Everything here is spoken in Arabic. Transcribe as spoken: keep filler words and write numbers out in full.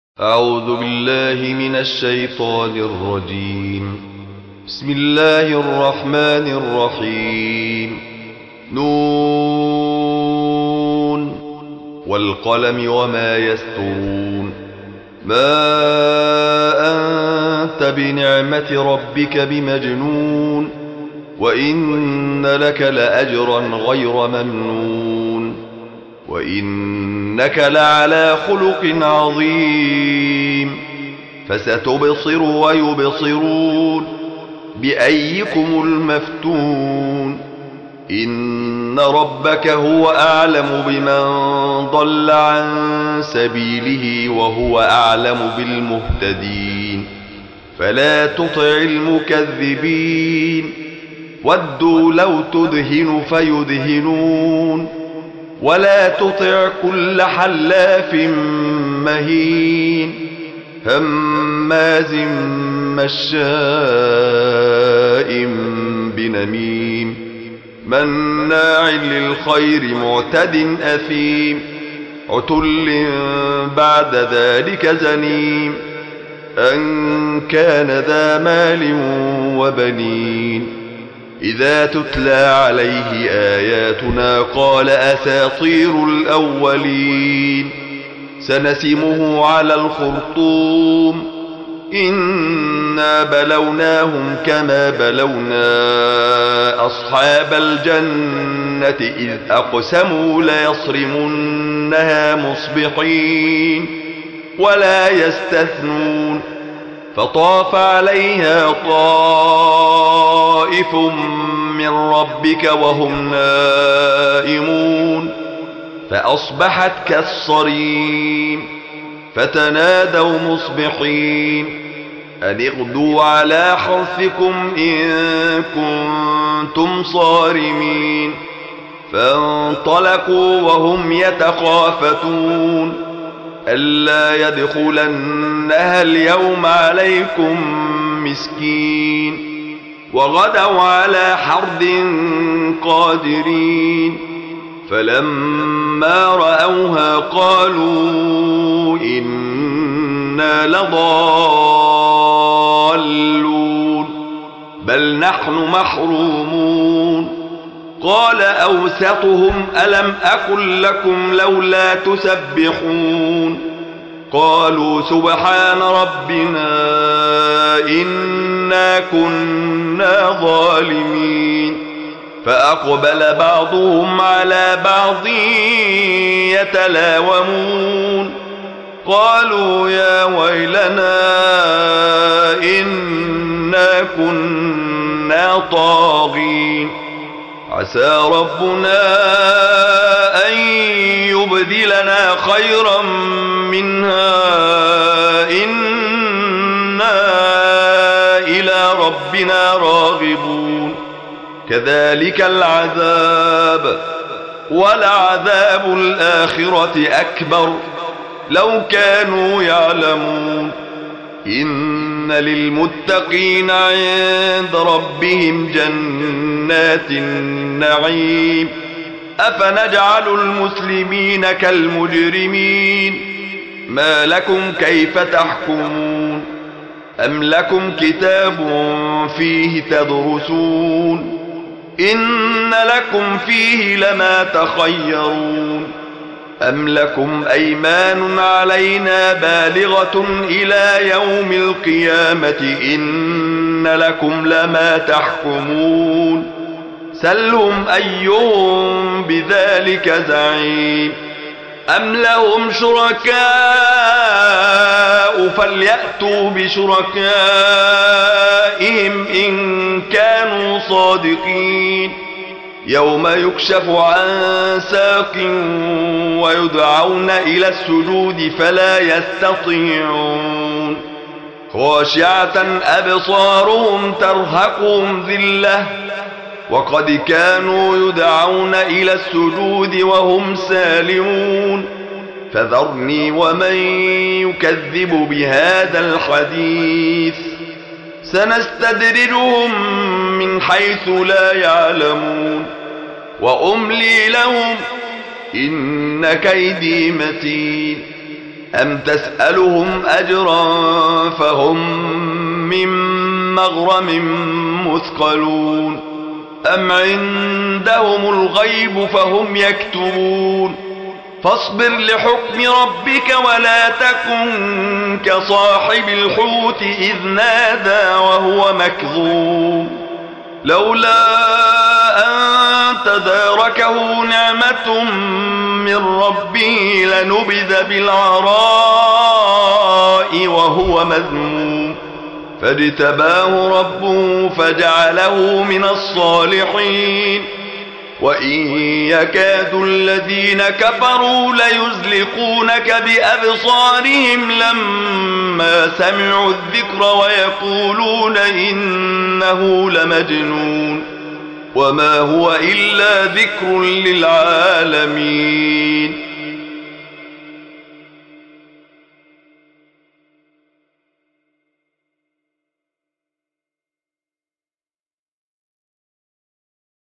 أعوذ بالله من الشيطان الرجيم. بسم الله الرحمن الرحيم. نون والقلم وما يسطرون. ما أنت بنعمة ربك بمجنون، وإن لك لأجرا غير ممنون، وإنك لعلى خلق عظيم. فستبصر ويبصرون بأيكم المفتون. إن ربك هو أعلم بمن ضل عن سبيله وهو أعلم بالمهتدين. فلا تطع المكذبين. ودوا لو تدهن فيدهنون. ولا تطع كل حلاف مهين هماز مشاء بنميم مناع للخير معتد أثيم عتل بعد ذلك زنيم أن كان ذا مال وبنين. إذا تتلى عليه آياتنا قال أساطير الأولين. سنسمه على الخرطوم. إنا بلوناهم كما بلونا أصحاب الجنة إذ أقسموا ليصرمنها مصبحين ولا يستثنون. فطاف عليها طائف من ربك وهم نائمون فأصبحت كالصريم. فتنادوا مصبحين أن اغدوا على حرثكم إن كنتم صارمين. فانطلقوا وهم يتخافتون ألا يدخلنها اليوم عليكم مسكين. وغدوا على حرد قادرين. فلما رأوها قالوا إنا لضالون بل نحن محرومون. قال أوسطهم ألم أقل لكم لولا تسبحون. قالوا سبحان ربنا إنا كنا ظالمين. فأقبل بعضهم على بعض يتلاومون قالوا يا ويلنا إنا كنا طاغين. عسى ربنا أن يبدلنا خيرا منها إنا إلى ربنا راغبون. كذلك العذاب ولعذاب الآخرة أكبر لو كانوا يعلمون. إن للمتقين عند ربهم جنات النعيم. أفنجعل المسلمين كالمجرمين. ما لكم كيف تحكمون. أم لكم كتاب فيه تدرسون. إن لكم فيه لما تخيرون. أم لكم أيمان علينا بالغة إلى يوم القيامة إن لكم لما تحكمون. سلهم أيهم بذلك زعيم. أم لهم شركاء فليأتوا بشركائهم إن كانوا صادقين. يوم يكشف عن ساق ويدعون إلى السجود فلا يستطيعون. خاشعة أبصارهم ترهقهم ذلة وقد كانوا يدعون إلى السجود وهم سالمون. فذرني ومن يكذب بهذا الحديث سنستدرجهم من حيث لا يعلمون وأملي لهم إن كيدي متين. أم تسألهم أجرا فهم من مغرم مثقلون أم عندهم الغيب فهم يكتبون فاصبر لحكم ربك ولا تكن كصاحب الحوت إذ نادى وهو مكظوم لولا أن تداركه نعمة من ربه لنبذ بالعراء وهو مذموم فاجتباه ربه فجعله من الصالحين وإن يكاد الذين كفروا ليزلقونك بأبصارهم لما سمعوا الذكر ويقولون إنه لمجنون وما هو إلا ذكر للعالمين